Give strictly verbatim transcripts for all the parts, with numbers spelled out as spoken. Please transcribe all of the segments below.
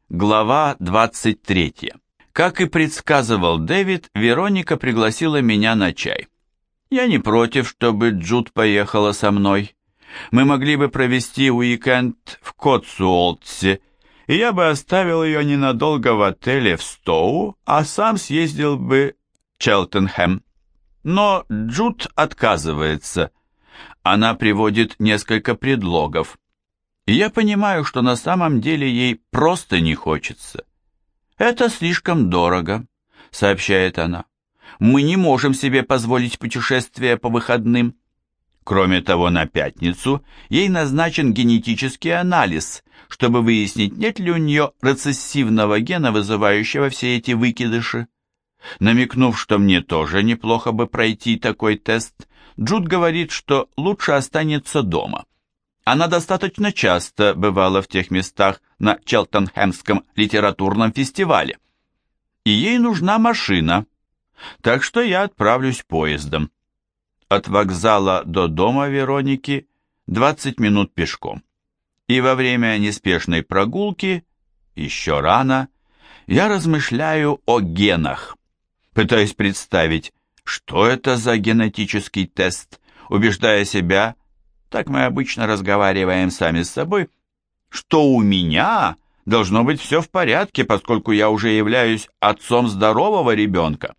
Глава двадцать третья. Как и предсказывал Дэвид, Вероника пригласила меня на чай. Я не против, чтобы Джуд поехала со мной. Мы могли бы провести уикенд в Котсуолтсе, и я бы оставил ее ненадолго в отеле в Стоу, а сам съездил бы в Челтенхэм. Но Джуд отказывается. Она приводит несколько предлогов. И я понимаю, что на самом деле ей просто не хочется. «Это слишком дорого», — сообщает она. «Мы не можем себе позволить путешествие по выходным». Кроме того, на пятницу ей назначен генетический анализ, чтобы выяснить, нет ли у нее рецессивного гена, вызывающего все эти выкидыши. Намекнув, что мне тоже неплохо бы пройти такой тест, Джуд говорит, что лучше останется дома. Она достаточно часто бывала в тех местах на Челтенхэмском литературном фестивале. И ей нужна машина, так что я отправлюсь поездом. От вокзала до дома Вероники двадцать минут пешком. И во время неспешной прогулки, еще рано, я размышляю о генах. Пытаюсь представить, что это за генетический тест, убеждая себя, так мы обычно разговариваем сами с собой, что у меня должно быть все в порядке, поскольку я уже являюсь отцом здорового ребенка.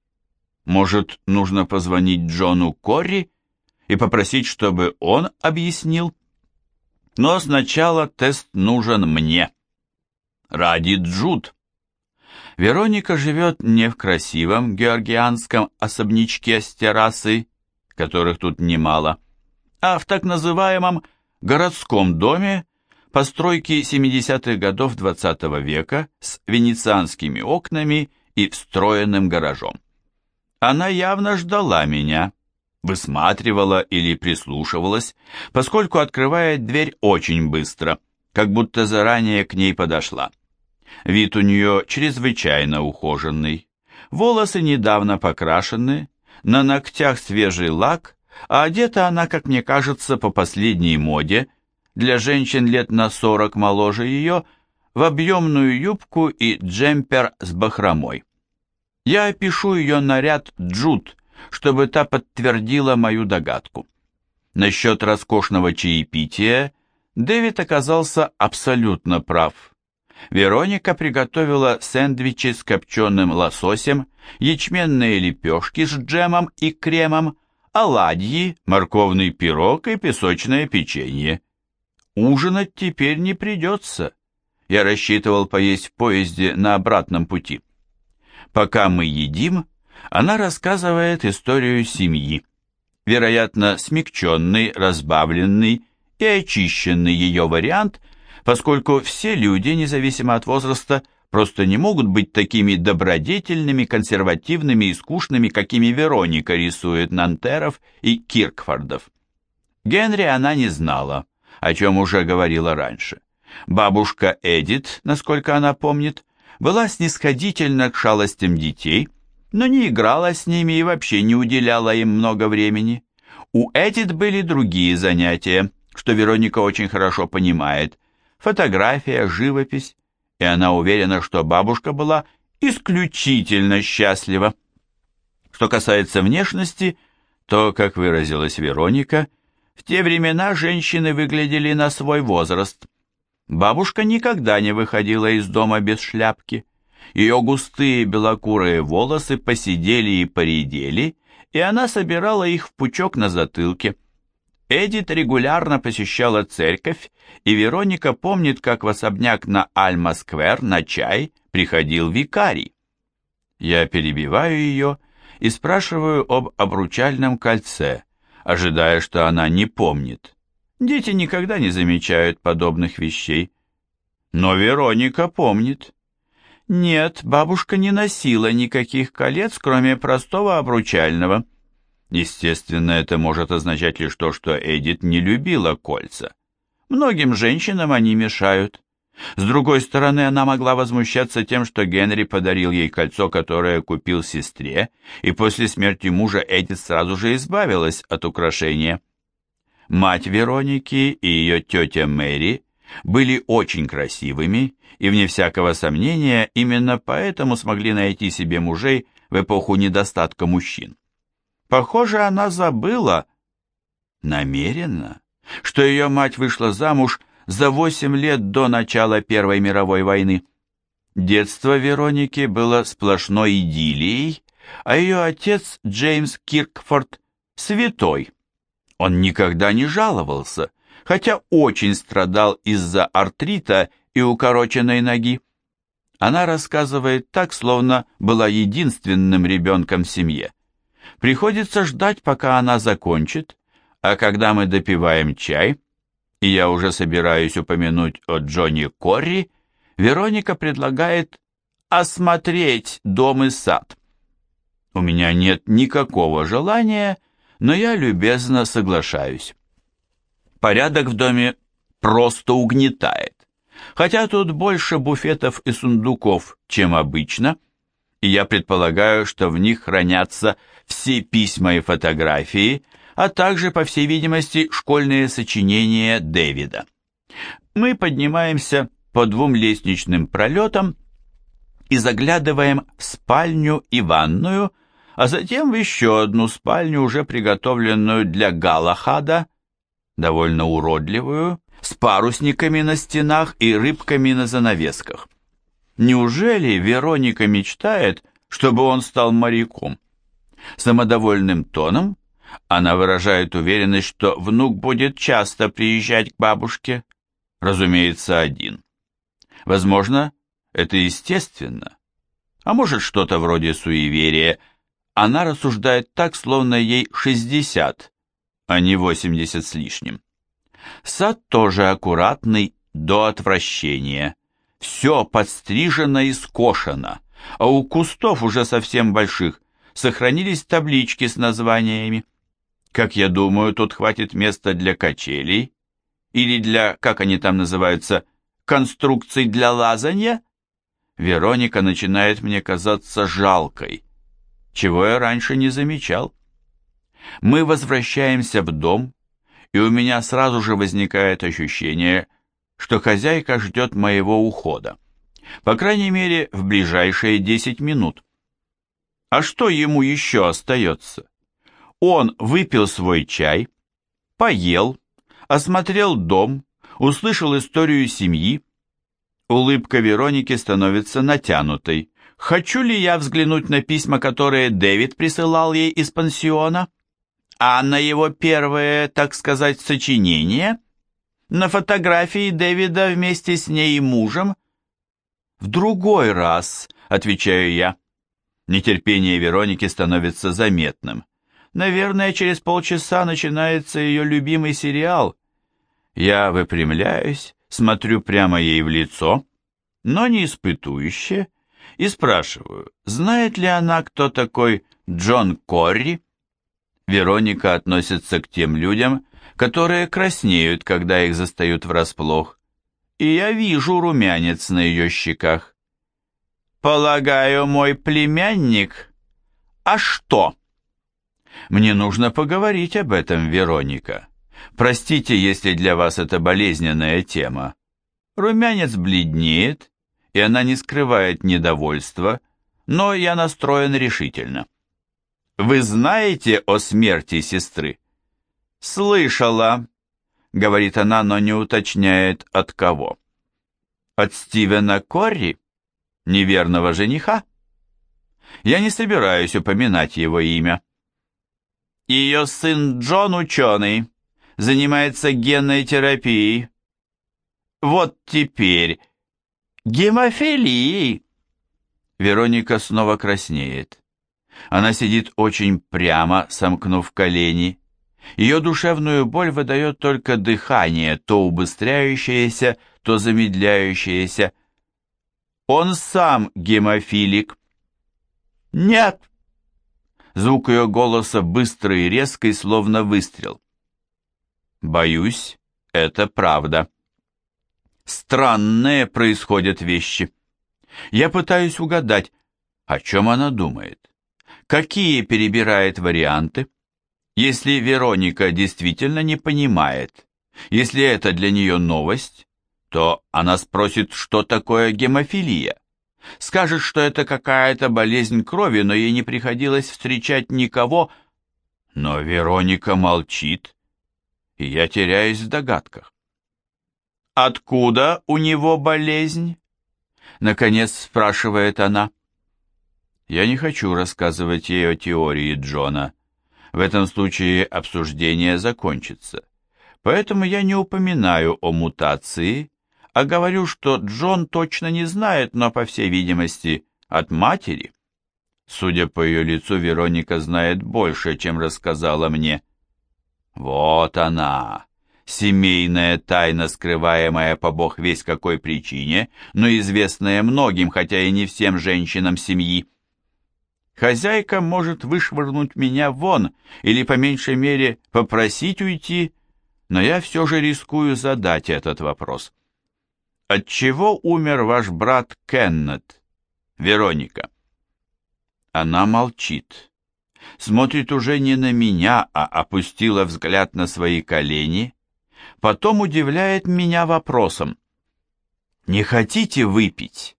Может, нужно позвонить Джону Корри и попросить, чтобы он объяснил? Но сначала тест нужен мне. Ради Джуд. Вероника живет не в красивом георгианском особнячке с террасой, которых тут немало, а в так называемом городском доме постройки семидесятых годов двадцатого века с венецианскими окнами и встроенным гаражом. Она явно ждала меня, высматривала или прислушивалась, поскольку открывает дверь очень быстро, как будто заранее к ней подошла. Вид у нее чрезвычайно ухоженный, волосы недавно покрашены, на ногтях свежий лак, а одета она, как мне кажется, по последней моде, для женщин лет на сорок моложе ее, в объемную юбку и джемпер с бахромой. Я опишу ее наряд Джуд, чтобы та подтвердила мою догадку. Насчет роскошного чаепития Дэвид оказался абсолютно прав. Вероника приготовила сэндвичи с копченым лососем, ячменные лепешки с джемом и кремом, оладьи, морковный пирог и песочное печенье. Ужинать теперь не придется. Я рассчитывал поесть в поезде на обратном пути. Пока мы едим, она рассказывает историю семьи. Вероятно, смягченный, разбавленный и очищенный ее вариант, поскольку все люди, независимо от возраста, просто не могут быть такими добродетельными, консервативными и скучными, какими Вероника рисует Нантеров и Киркфордов. Генри она не знала, о чем уже говорила раньше. Бабушка Эдит, насколько она помнит, была снисходительна к шалостям детей, но не играла с ними и вообще не уделяла им много времени. У Эдит были другие занятия, что Вероника очень хорошо понимает: фотография, живопись, и она уверена, что бабушка была исключительно счастлива. Что касается внешности, то, как выразилась Вероника, в те времена женщины выглядели на свой возраст. Бабушка никогда не выходила из дома без шляпки. Ее густые белокурые волосы поседели и поредели, и она собирала их в пучок на затылке. Эдит регулярно посещала церковь, и Вероника помнит, как в особняк на Альма-сквер на чай приходил викарий. Я перебиваю ее и спрашиваю об обручальном кольце, ожидая, что она не помнит. Дети никогда не замечают подобных вещей. Но Вероника помнит. Нет, бабушка не носила никаких колец, кроме простого обручального. Естественно, это может означать лишь то, что Эдит не любила кольца. Многим женщинам они мешают. С другой стороны, она могла возмущаться тем, что Генри подарил ей кольцо, которое купил сестре, и после смерти мужа Эдит сразу же избавилась от украшения. Мать Вероники и ее тетя Мэри были очень красивыми и, вне всякого сомнения, именно поэтому смогли найти себе мужей в эпоху недостатка мужчин. Похоже, она забыла, намеренно, что ее мать вышла замуж за восемь лет до начала Первой мировой войны. Детство Вероники было сплошной идиллией, а ее отец Джеймс Киркфорд – святой. Он никогда не жаловался, хотя очень страдал из-за артрита и укороченной ноги. Она рассказывает так, словно была единственным ребенком в семье. Приходится ждать, пока она закончит, а когда мы допиваем чай, и я уже собираюсь упомянуть о Джонни Корри, Вероника предлагает осмотреть дом и сад. У меня нет никакого желания, но я любезно соглашаюсь. Порядок в доме просто угнетает, хотя тут больше буфетов и сундуков, чем обычно, и я предполагаю, что в них хранятся все письма и фотографии, а также, по всей видимости, школьные сочинения Дэвида. Мы поднимаемся по двум лестничным пролетам и заглядываем в спальню и ванную, а затем в еще одну спальню, уже приготовленную для Галахада, довольно уродливую, с парусниками на стенах и рыбками на занавесках. Неужели Вероника мечтает, чтобы он стал моряком? Самодовольным тоном она выражает уверенность, что внук будет часто приезжать к бабушке, разумеется, один. Возможно, это естественно, а может, что-то вроде суеверия. Она рассуждает так, словно ей шестьдесят, а не восемьдесят с лишним. Сад тоже аккуратный до отвращения. Все подстрижено и скошено, а у кустов, уже совсем больших, сохранились таблички с названиями. Как я думаю, тут хватит места для качелей или для, как они там называются, конструкций для лазанья. Вероника начинает мне казаться жалкой, чего я раньше не замечал. Мы возвращаемся в дом, и у меня сразу же возникает ощущение, что хозяйка ждет моего ухода. По крайней мере, в ближайшие десять минут. А что ему еще остается? Он выпил свой чай, поел, осмотрел дом, услышал историю семьи. Улыбка Вероники становится натянутой. Хочу ли я взглянуть на письма, которые Дэвид присылал ей из пансиона? А на его первые, так сказать, сочинения? На фотографии Дэвида вместе с ней и мужем? В другой раз, отвечаю я. Нетерпение Вероники становится заметным. Наверное, через полчаса начинается ее любимый сериал. Я выпрямляюсь, смотрю прямо ей в лицо, но не испытующе, и спрашиваю, знает ли она, кто такой Джон Корри? Вероника относится к тем людям, которые краснеют, когда их застают врасплох, и я вижу румянец на ее щеках. «Полагаю, мой племянник? А что?» «Мне нужно поговорить об этом, Вероника. Простите, если для вас это болезненная тема». Румянец бледнеет, и она не скрывает недовольства, но я настроен решительно. «Вы знаете о смерти сестры?» «Слышала», — говорит она, но не уточняет, от кого. «От Стивена Корри, неверного жениха?» Я не собираюсь упоминать его имя. «Ее сын Джон ученый, занимается генной терапией. Вот теперь гемофилией». Вероника снова краснеет. Она сидит очень прямо, сомкнув колени. Ее душевную боль выдает только дыхание, то убыстряющееся, то замедляющееся. Он сам гемофилик. «Нет!» Звук ее голоса быстрый и резкий, словно выстрел. Боюсь, это правда. Странные происходят вещи. Я пытаюсь угадать, о чем она думает. Какие перебирает варианты? Если Вероника действительно не понимает, если это для нее новость, то она спросит, что такое гемофилия. Скажет, что это какая-то болезнь крови, но ей не приходилось встречать никого. Но Вероника молчит, и я теряюсь в догадках. «Откуда у него болезнь?» Наконец спрашивает она. Я не хочу рассказывать ей о теории Джона. В этом случае обсуждение закончится. Поэтому я не упоминаю о мутации, а говорю, что Джон точно не знает, но, по всей видимости, от матери. Судя по ее лицу, Вероника знает больше, чем рассказала мне. Вот она, семейная тайна, скрываемая по бог весть какой причине, но известная многим, хотя и не всем женщинам семьи. Хозяйка может вышвырнуть меня вон или, по меньшей мере, попросить уйти, но я все же рискую задать этот вопрос. Отчего умер ваш брат Кеннет, Вероника? Она молчит, смотрит уже не на меня, а опустила взгляд на свои колени, потом удивляет меня вопросом. Не хотите выпить?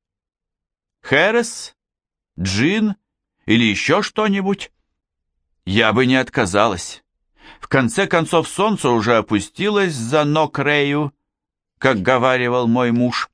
Херес? Джин? Или еще что-нибудь? Я бы не отказалась. В конце концов, солнце уже опустилось за Нок-Рею, как говаривал мой муж.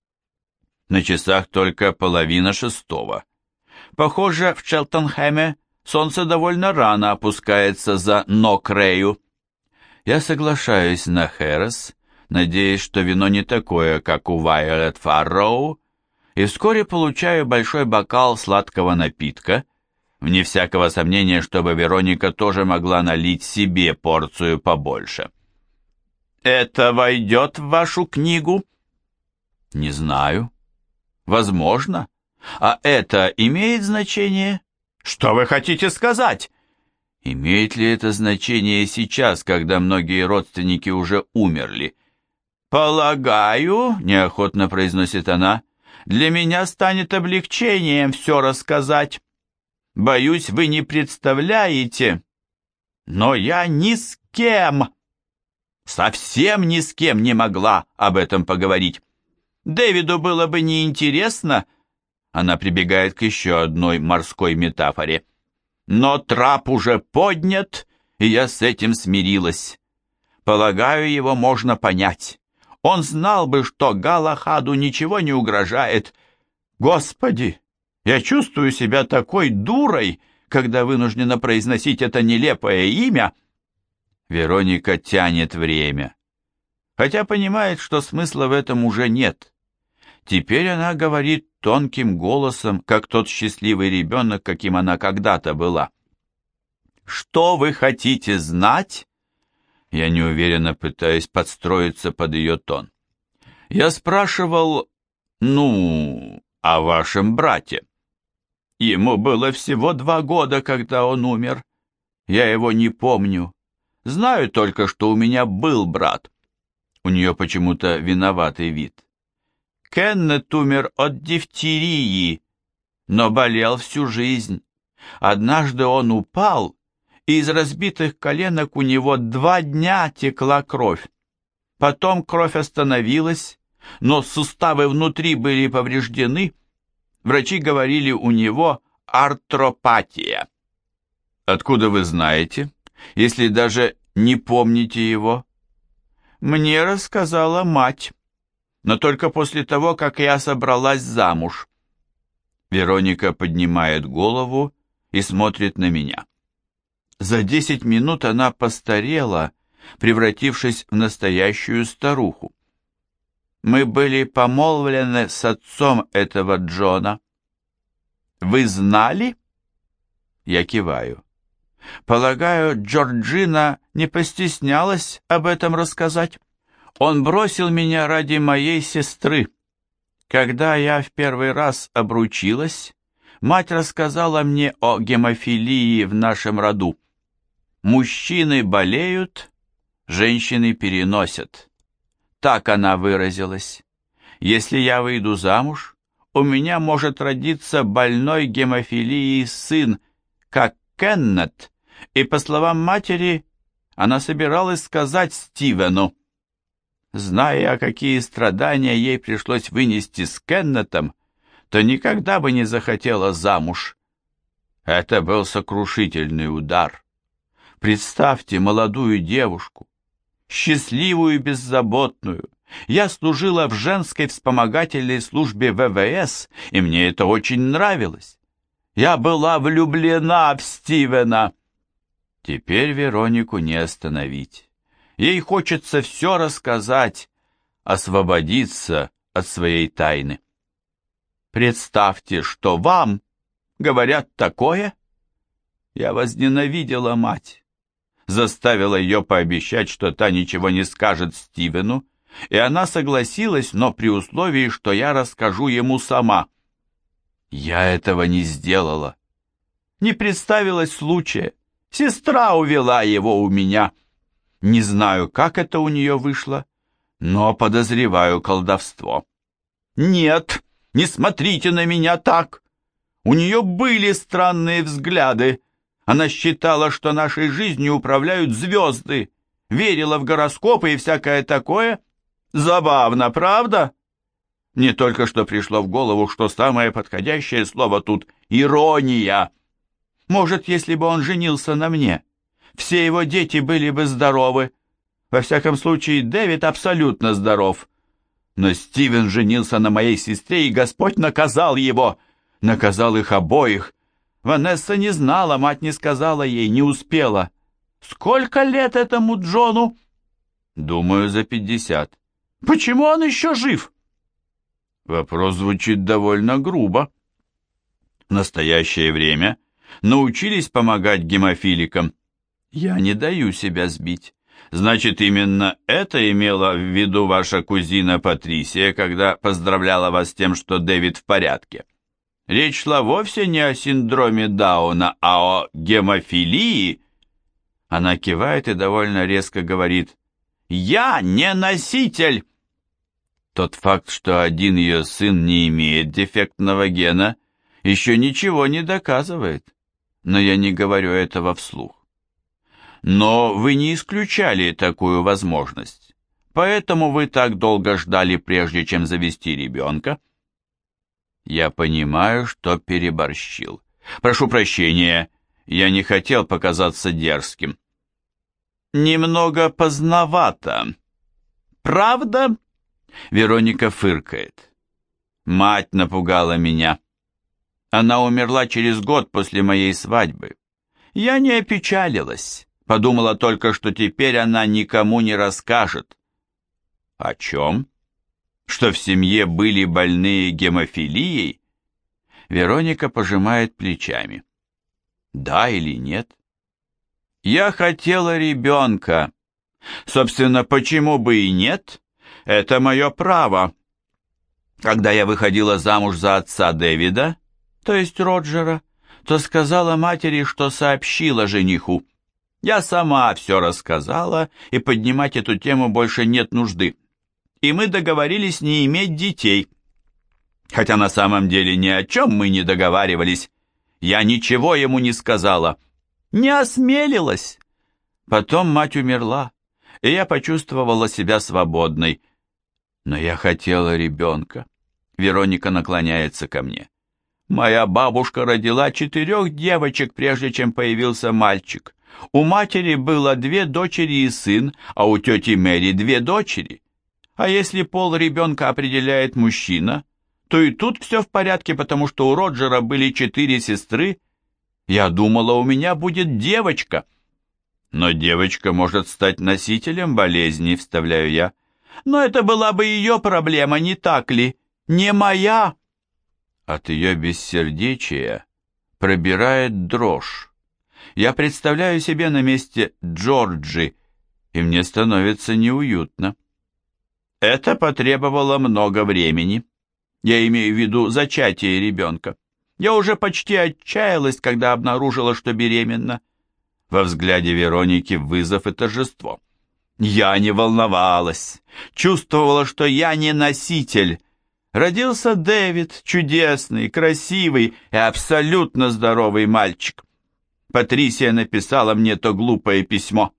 На часах только половина шестого. Похоже, в Челтенхэме солнце довольно рано опускается за Нок-Рею. Я соглашаюсь на Херес, надеясь, что вино не такое, как у Вайолет Фарроу, и вскоре получаю большой бокал сладкого напитка, вне всякого сомнения, чтобы Вероника тоже могла налить себе порцию побольше. «Это войдет в вашу книгу?» «Не знаю. Возможно. А это имеет значение?» «Что вы хотите сказать?» «Имеет ли это значение сейчас, когда многие родственники уже умерли?» «Полагаю, — неохотно произносит она, — для меня станет облегчением все рассказать. Боюсь, вы не представляете, но я ни с кем, совсем ни с кем не могла об этом поговорить. Дэвиду было бы неинтересно». Она прибегает к еще одной морской метафоре. «Но трап уже поднят, и я с этим смирилась. Полагаю, его можно понять. Он знал бы, что Галахаду ничего не угрожает. Господи, я чувствую себя такой дурой, когда вынуждена произносить это нелепое имя». Вероника тянет время, хотя понимает, что смысла в этом уже нет. Теперь она говорит тонким голосом, как тот счастливый ребенок, каким она когда-то была. «Что вы хотите знать?» Я неуверенно пытаюсь подстроиться под ее тон. «Я спрашивал, ну, о вашем брате. Ему было всего два года, когда он умер. Я его не помню. Знаю только, что у меня был брат». У нее почему-то виноватый вид. «Кеннет умер от дифтерии, но болел всю жизнь. Однажды он упал, и из разбитых коленок у него два дня текла кровь. Потом кровь остановилась, но суставы внутри были повреждены. Врачи говорили, у него артропатия». «Откуда вы знаете, если даже не помните его?» «Мне рассказала мать, но только после того, как я собралась замуж». Вероника поднимает голову и смотрит на меня. За десять минут она постарела, превратившись в настоящую старуху. «Мы были помолвлены с отцом этого Джона». «Вы знали?» Я киваю. «Полагаю, Джорджина не постеснялась об этом рассказать. Он бросил меня ради моей сестры. Когда я в первый раз обручилась, мать рассказала мне о гемофилии в нашем роду. Мужчины болеют, женщины переносят. Так она выразилась. Если я выйду замуж, у меня может родиться больной гемофилией сын, как Кеннет, и, по словам матери, она собиралась сказать Стивену. Зная, какие страдания ей пришлось вынести с Кеннетом, то никогда бы не захотела замуж. Это был сокрушительный удар. Представьте молодую девушку, счастливую и беззаботную. Я служила в женской вспомогательной службе вэ вэ эс, и мне это очень нравилось. Я была влюблена в Стивена. Теперь Веронику не остановить. Ей хочется все рассказать, освободиться от своей тайны. Представьте, что вам говорят такое. Я возненавидела мать. Заставила ее пообещать, что та ничего не скажет Стивену, и она согласилась, но при условии, что я расскажу ему сама. Я этого не сделала. Не представилось случая. Сестра увела его у меня. Не знаю, как это у нее вышло, но подозреваю колдовство. Нет, не смотрите на меня так. У нее были странные взгляды. Она считала, что нашей жизнью управляют звезды, верила в гороскопы и всякое такое. Забавно, правда? Мне только что пришло в голову, что самое подходящее слово тут — ирония. Может, если бы он женился на мне, все его дети были бы здоровы. Во всяком случае, Дэвид абсолютно здоров. Но Стивен женился на моей сестре, и Господь наказал его, наказал их обоих. Ванесса не знала, мать не сказала ей, не успела. Сколько лет этому Джону? Думаю, за пятьдесят. Почему он еще жив? Вопрос звучит довольно грубо. В настоящее время научились помогать гемофиликам. Я не даю себя сбить. Значит, именно это имела в виду ваша кузина Патрисия, когда поздравляла вас с тем, что Дэвид в порядке. Речь шла вовсе не о синдроме Дауна, а о гемофилии. Она кивает и довольно резко говорит: «Я не носитель!» Тот факт, что один ее сын не имеет дефектного гена, еще ничего не доказывает, но я не говорю этого вслух. Но вы не исключали такую возможность, поэтому вы так долго ждали, прежде чем завести ребенка. Я понимаю, что переборщил. Прошу прощения, я не хотел показаться дерзким. Немного поздновато. Правда? Вероника фыркает. Мать напугала меня. Она умерла через год после моей свадьбы. Я не опечалилась. Подумала только, что теперь она никому не расскажет. О чем? Что в семье были больные гемофилией? Вероника пожимает плечами. Да или нет? Я хотела ребенка. Собственно, почему бы и нет? Это мое право. Когда я выходила замуж за отца Дэвида, то есть Роджера, то сказала матери, что сообщила жениху. Я сама все рассказала, и поднимать эту тему больше нет нужды. И мы договорились не иметь детей. Хотя на самом деле ни о чем мы не договаривались. Я ничего ему не сказала. Не осмелилась. Потом мать умерла, и я почувствовала себя свободной. Но я хотела ребенка. Вероника наклоняется ко мне. Моя бабушка родила четырех девочек, прежде чем появился мальчик. У матери было две дочери и сын, а у тети Мэри две дочери. А если пол ребенка определяет мужчина, то и тут все в порядке, потому что у Роджера были четыре сестры. Я думала, у меня будет девочка. Но девочка может стать носителем болезни, вставляю я. Но это была бы ее проблема, не так ли? Не моя. От ее бессердечия пробирает дрожь. Я представляю себе на месте Джорджи, и мне становится неуютно. Это потребовало много времени. Я имею в виду зачатие ребенка. Я уже почти отчаялась, когда обнаружила, что беременна. Во взгляде Вероники вызов и торжество. Я не волновалась, чувствовала, что я не носитель. Родился Дэвид, чудесный, красивый и абсолютно здоровый мальчик. Патрисия написала мне то глупое письмо.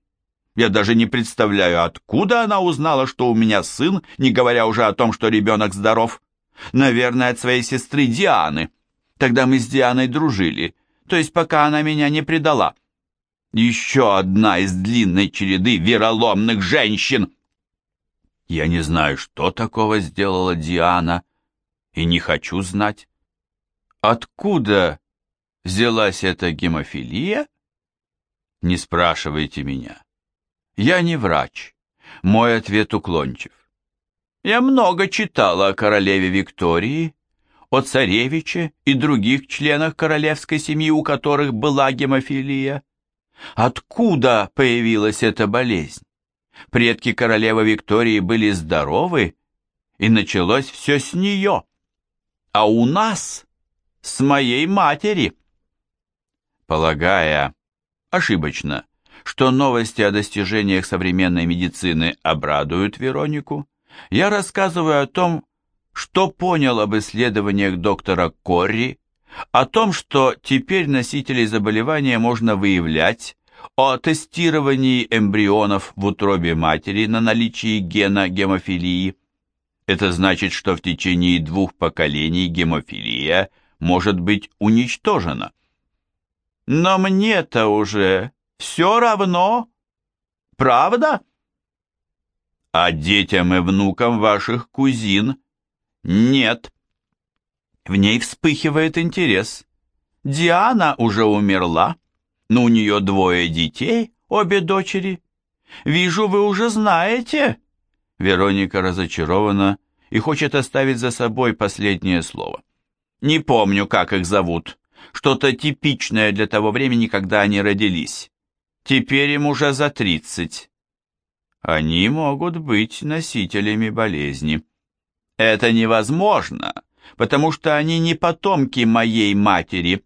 Я даже не представляю, откуда она узнала, что у меня сын, не говоря уже о том, что ребенок здоров. Наверное, от своей сестры Дианы. Тогда мы с Дианой дружили, то есть пока она меня не предала. Еще одна из длинной череды вероломных женщин. Я не знаю, что такого сделала Диана, и не хочу знать. Откуда взялась эта гемофилия? Не спрашивайте меня. Я не врач. Мой ответ уклончив. Я много читала о королеве Виктории, о царевиче и других членах королевской семьи, у которых была гемофилия. Откуда появилась эта болезнь? Предки королевы Виктории были здоровы, и началось все с нее. А у нас, с моей матери. Полагая, ошибочно, что новости о достижениях современной медицины обрадуют Веронику, я рассказываю о том, что понял об исследованиях доктора Корри, о том, что теперь носителей заболевания можно выявлять, о тестировании эмбрионов в утробе матери на наличие гена гемофилии. Это значит, что в течение двух поколений гемофилия может быть уничтожена. Но мне-то уже все равно, правда? А детям и внукам ваших кузин нет. В ней вспыхивает интерес. Диана уже умерла, но у нее двое детей, обе дочери. Вижу, вы уже знаете. Вероника разочарована и хочет оставить за собой последнее слово. Не помню, как их зовут. Что-то типичное для того времени, когда они родились. Теперь им уже за тридцать. Они могут быть носителями болезни. Это невозможно, потому что они не потомки моей матери.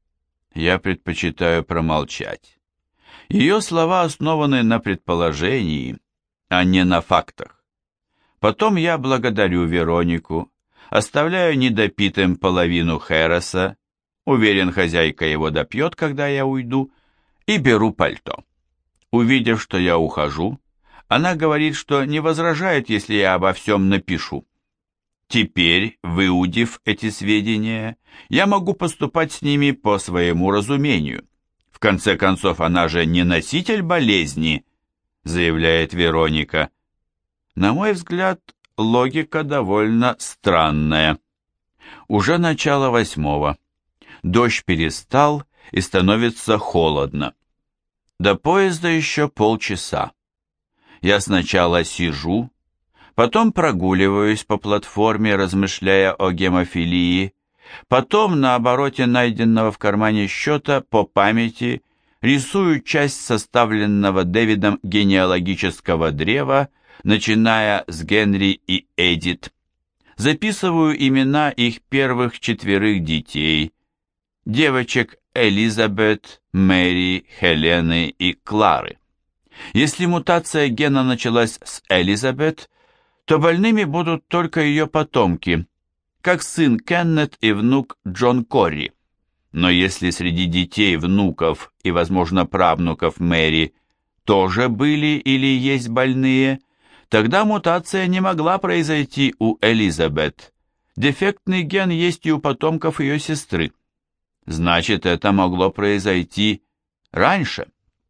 Я предпочитаю промолчать. Ее слова основаны на предположении, а не на фактах. Потом я благодарю Веронику, оставляю недопитым половину Хереса, уверен, хозяйка его допьет, когда я уйду, и беру пальто. Увидев, что я ухожу, она говорит, что не возражает, если я обо всем напишу. Теперь, выудив эти сведения, я могу поступать с ними по своему разумению. В конце концов, она же не носитель болезни, заявляет Вероника. На мой взгляд, логика довольно странная. Уже начало восьмого. Дождь перестал, и становится холодно. До поезда еще полчаса. Я сначала сижу, потом прогуливаюсь по платформе, размышляя о гемофилии, потом на обороте найденного в кармане счета по памяти рисую часть составленного Дэвидом генеалогического древа, начиная с Генри и Эдит. Записываю имена их первых четверых детей, девочек Элизабет, Мэри, Хелены и Клары. Если мутация гена началась с Элизабет, то больными будут только ее потомки, как сын Кеннет и внук Джон Корри. Но если среди детей, внуков и, возможно, правнуков Мэри тоже были или есть больные, тогда мутация не могла произойти у Элизабет. Дефектный ген есть и у потомков ее сестры. Значит, это могло произойти раньше.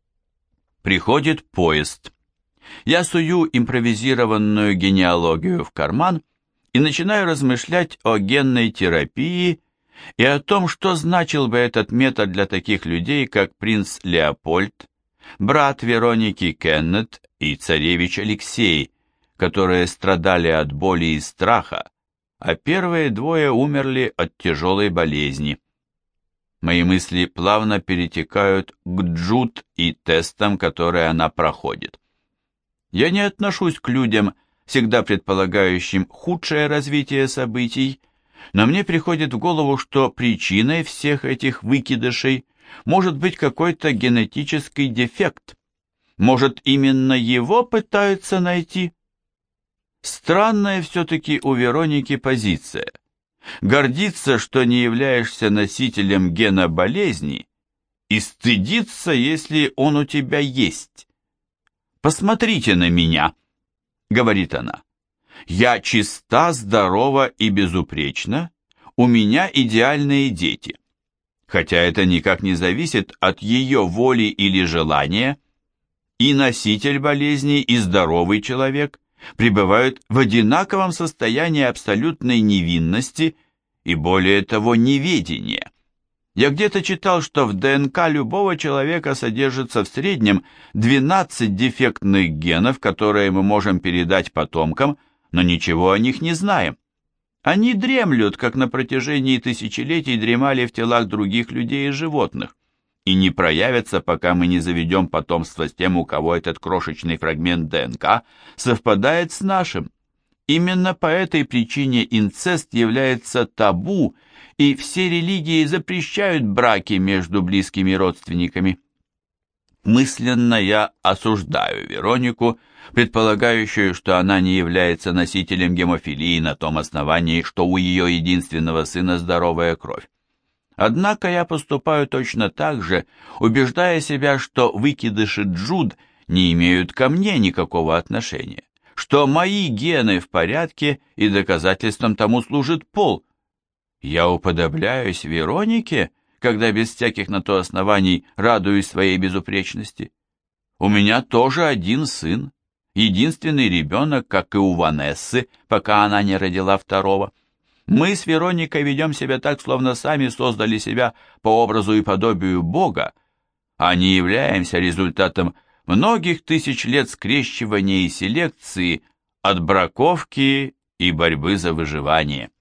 Приходит поезд. Я сую импровизированную генеалогию в карман и начинаю размышлять о генной терапии и о том, что значил бы этот метод для таких людей, как принц Леопольд, брат Вероники Кеннет и царевич Алексей, которые страдали от боли и страха, а первые двое умерли от тяжелой болезни. Мои мысли плавно перетекают к Джуд и тестам, которые она проходит. Я не отношусь к людям, всегда предполагающим худшее развитие событий, но мне приходит в голову, что причиной всех этих выкидышей может быть какой-то генетический дефект. Может, именно его пытаются найти? Странная все-таки у Вероники позиция. Гордиться, что не являешься носителем гена болезни, и стыдиться, если он у тебя есть. «Посмотрите на меня», — говорит она. «Я чиста, здорова и безупречна, у меня идеальные дети». Хотя это никак не зависит от ее воли или желания, и носитель болезни, и здоровый человек пребывают в одинаковом состоянии абсолютной невинности и, более того, неведения. Я где-то читал, что в ДНК любого человека содержится в среднем двенадцать дефектных генов, которые мы можем передать потомкам, но ничего о них не знаем. Они дремлют, как на протяжении тысячелетий дремали в телах других людей и животных, и не проявятся, пока мы не заведем потомство с тем, у кого этот крошечный фрагмент ДНК совпадает с нашим. Именно по этой причине инцест является табу, и все религии запрещают браки между близкими родственниками. Мысленно я осуждаю Веронику, предполагающую, что она не является носителем гемофилии на том основании, что у ее единственного сына здоровая кровь. Однако я поступаю точно так же, убеждая себя, что выкидыши Джуд не имеют ко мне никакого отношения, что мои гены в порядке и доказательством тому служит пол. Я уподобляюсь Веронике, когда без всяких на то оснований радуюсь своей безупречности. У меня тоже один сын, единственный ребенок, как и у Ванессы, пока она не родила второго. Мы с Вероникой ведем себя так, словно сами создали себя по образу и подобию Бога, а не являемся результатом многих тысяч лет скрещивания и селекции, отбраковки и борьбы за выживание.